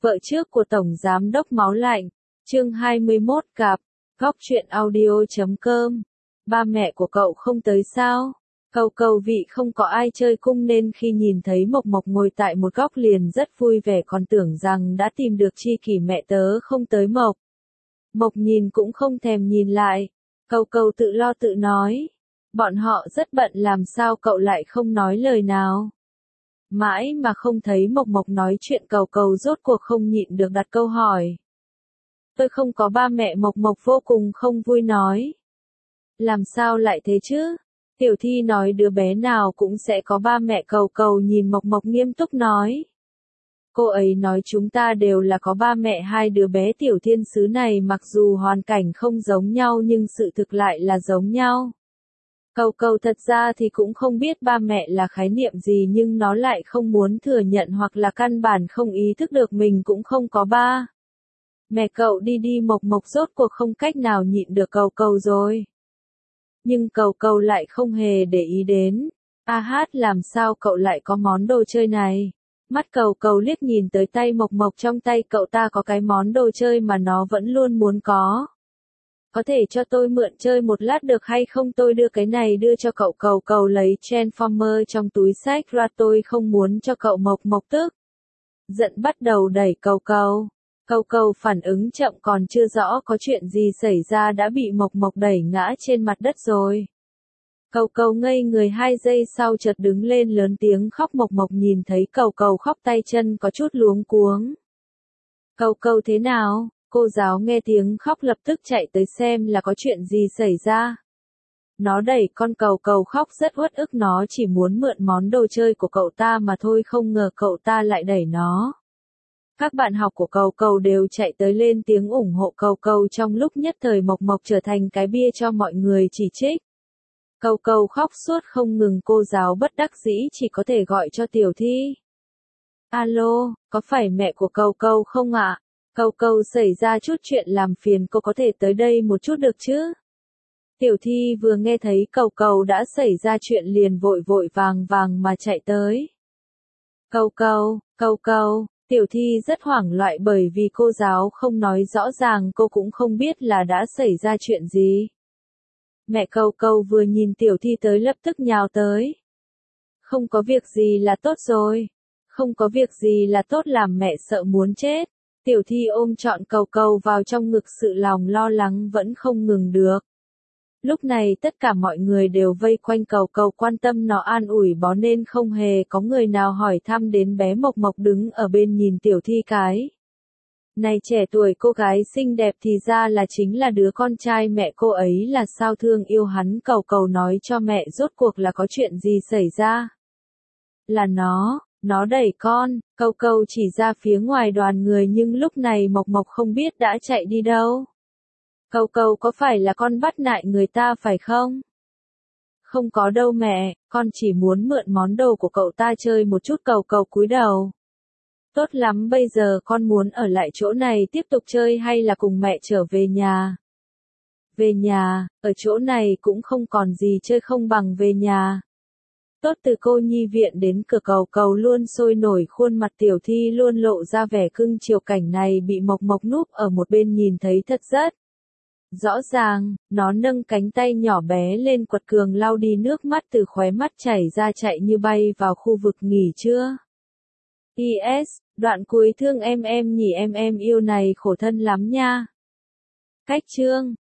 Vợ trước của Tổng Giám đốc Máu Lạnh, chương 21 cặp, góc truyện audio.com. Ba mẹ của cậu không tới sao? Cầu vị không có ai chơi cung nên khi nhìn thấy Mộc Mộc ngồi tại một góc liền rất vui vẻ còn tưởng rằng đã tìm được tri kỷ mẹ tớ không tới Mộc. Mộc nhìn cũng không thèm nhìn lại. Cầu tự lo tự nói. Bọn họ rất bận làm sao cậu lại không nói lời nào. Mãi mà không thấy Mộc Mộc nói chuyện cầu rốt cuộc không nhịn được đặt câu hỏi. Tôi không có ba mẹ. Mộc Mộc vô cùng không vui nói. Làm sao lại thế chứ? Tiểu Thi nói đứa bé nào cũng sẽ có ba mẹ. Cầu nhìn Mộc Mộc nghiêm túc nói. Cô ấy nói chúng ta đều là có ba mẹ. Hai đứa bé tiểu thiên sứ này mặc dù hoàn cảnh không giống nhau nhưng sự thực lại là giống nhau. Cầu thật ra thì cũng không biết ba mẹ là khái niệm gì nhưng nó lại không muốn thừa nhận hoặc là căn bản không ý thức được mình cũng không có ba mẹ. Cậu đi Mộc Mộc rốt cuộc không cách nào nhịn được cầu rồi. Nhưng cầu lại không hề để ý đến. Làm sao cậu lại có món đồ chơi này? Mắt cầu liếc nhìn tới tay Mộc Mộc trong tay cậu ta có cái món đồ chơi mà nó vẫn luôn muốn có. Có thể cho tôi mượn chơi một lát được hay không? Tôi đưa cái này đưa cho cậu. Cầu lấy Transformer trong túi xách ra. Tôi không muốn cho cậu. Mộc tức giận bắt đầu đẩy cầu phản ứng chậm còn chưa rõ có chuyện gì xảy ra đã bị Mộc đẩy ngã trên mặt đất rồi. Cầu ngây người 2 giây sau chợt đứng lên lớn tiếng khóc. Mộc nhìn thấy cầu khóc tay chân có chút luống cuống. Cầu thế nào? Cô giáo nghe tiếng khóc lập tức chạy tới xem là có chuyện gì xảy ra. Nó đẩy con cầu khóc rất uất ức, nó chỉ muốn mượn món đồ chơi của cậu ta mà thôi, không ngờ cậu ta lại đẩy nó. Các bạn học của cầu đều chạy tới lên tiếng ủng hộ cầu trong lúc nhất thời Mộc trở thành cái bia cho mọi người chỉ trích. Cầu khóc suốt không ngừng, cô giáo bất đắc dĩ chỉ có thể gọi cho Tiểu Thi. Alo, có phải mẹ của cầu không ạ? Cầu xảy ra chút chuyện làm phiền cô có thể tới đây một chút được chứ? Tiểu Thi vừa nghe thấy cầu đã xảy ra chuyện liền vội vàng mà chạy tới. Cầu, Tiểu Thi rất hoảng loạn bởi vì cô giáo không nói rõ ràng, cô cũng không biết là đã xảy ra chuyện gì. Mẹ cầu vừa nhìn Tiểu Thi tới lập tức nhào tới. Không có việc gì là tốt rồi. Không có việc gì là tốt, làm mẹ sợ muốn chết. Tiểu Thi ôm trọn cầu vào trong ngực, sự lòng lo lắng vẫn không ngừng được. Lúc này tất cả mọi người đều vây quanh cầu quan tâm nó an ủi bó nên không hề có người nào hỏi thăm đến bé Mộc đứng ở bên nhìn Tiểu Thi cái. Này trẻ tuổi cô gái xinh đẹp thì ra là chính là đứa con trai mẹ cô ấy là sao, thương yêu hắn. Cầu nói cho mẹ rốt cuộc là có chuyện gì xảy ra. Là nó đẩy con. Cầu chỉ ra phía ngoài đoàn người nhưng lúc này Mộc không biết đã chạy đi đâu. Cầu có phải là con bắt nạt người ta phải không? Không có đâu mẹ, con chỉ muốn mượn món đồ của cậu ta chơi một chút. Cầu cúi đầu. Tốt lắm, bây giờ con muốn ở lại chỗ này tiếp tục chơi hay là cùng mẹ trở về nhà? Về nhà, ở chỗ này cũng không còn gì chơi, không bằng về nhà. Tốt, từ cô nhi viện đến cửa cầu luôn sôi nổi, khuôn mặt Tiểu Thi luôn lộ ra vẻ cưng chiều. Cảnh này bị Mộc núp ở một bên nhìn thấy thật rất rõ ràng. Nó nâng cánh tay nhỏ bé lên quật cường lau đi nước mắt từ khóe mắt chảy ra, chạy như bay vào khu vực nghỉ trưa. Đoạn cuối thương em nhỉ, em yêu này khổ thân lắm nha. Cách chương